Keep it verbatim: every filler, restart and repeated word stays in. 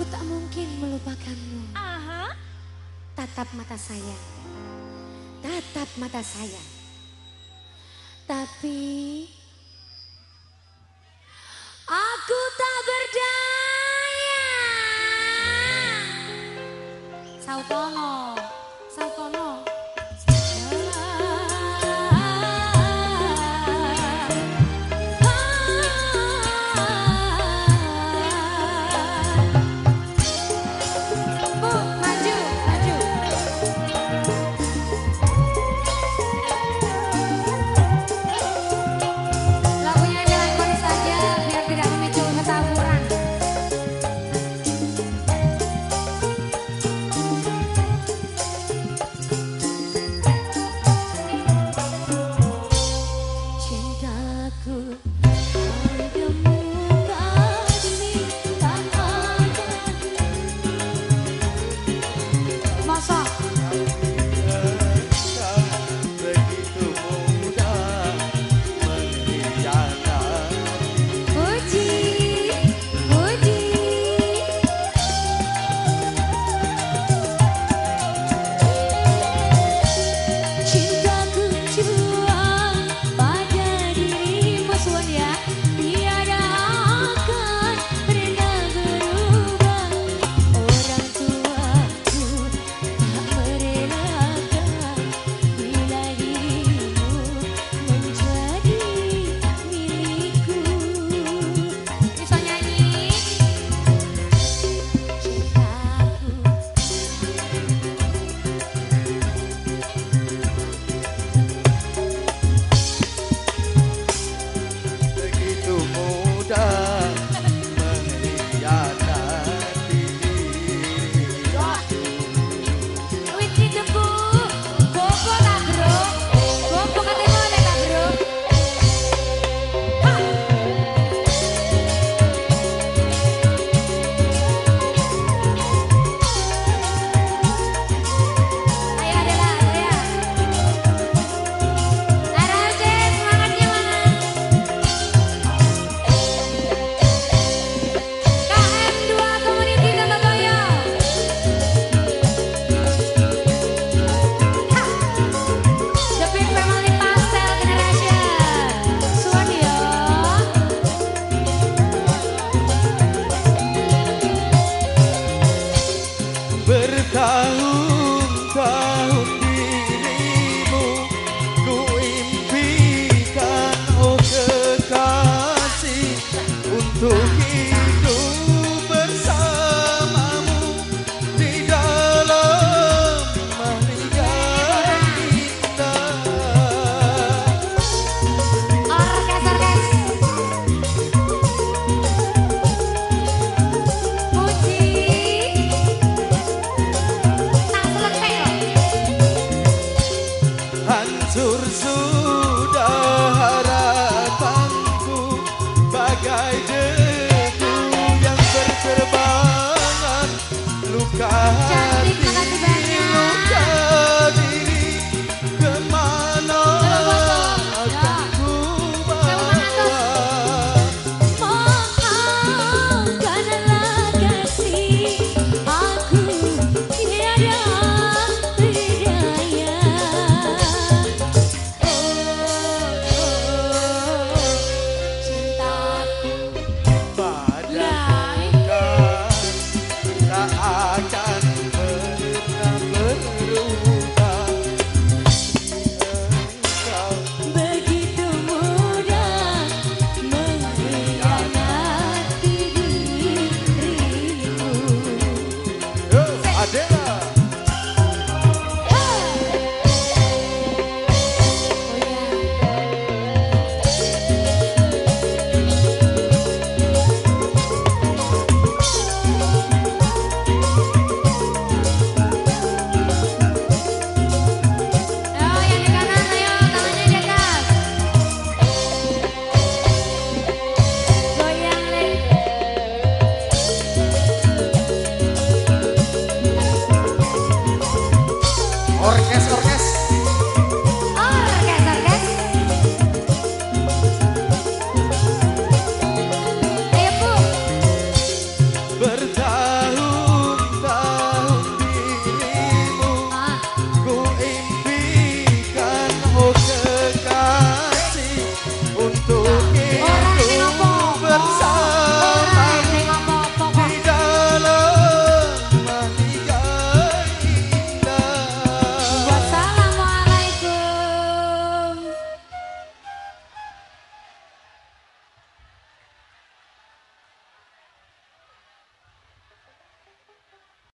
tak mungkin melupakanmu. Aha. Tatap mata saya, tatap mata saya. Tapi aku tak berdaya. Sautono, Sautono. Bertahun-tahun dirimu ku impikan, oh kekasih, untuk hidup bersamamu di dalam mahligai indah. Orkes, orkes. Puji. Hancur sudah harapanku bagai debu yang berterbangan, luka hati, luka diri, kemana akan ku bawa? Maafkanlah kasih, aku tiada berdaya. Akan pernah berubah. Engkau Begitu mudah mengkhianati dirimu. Yo, Adela. Orkes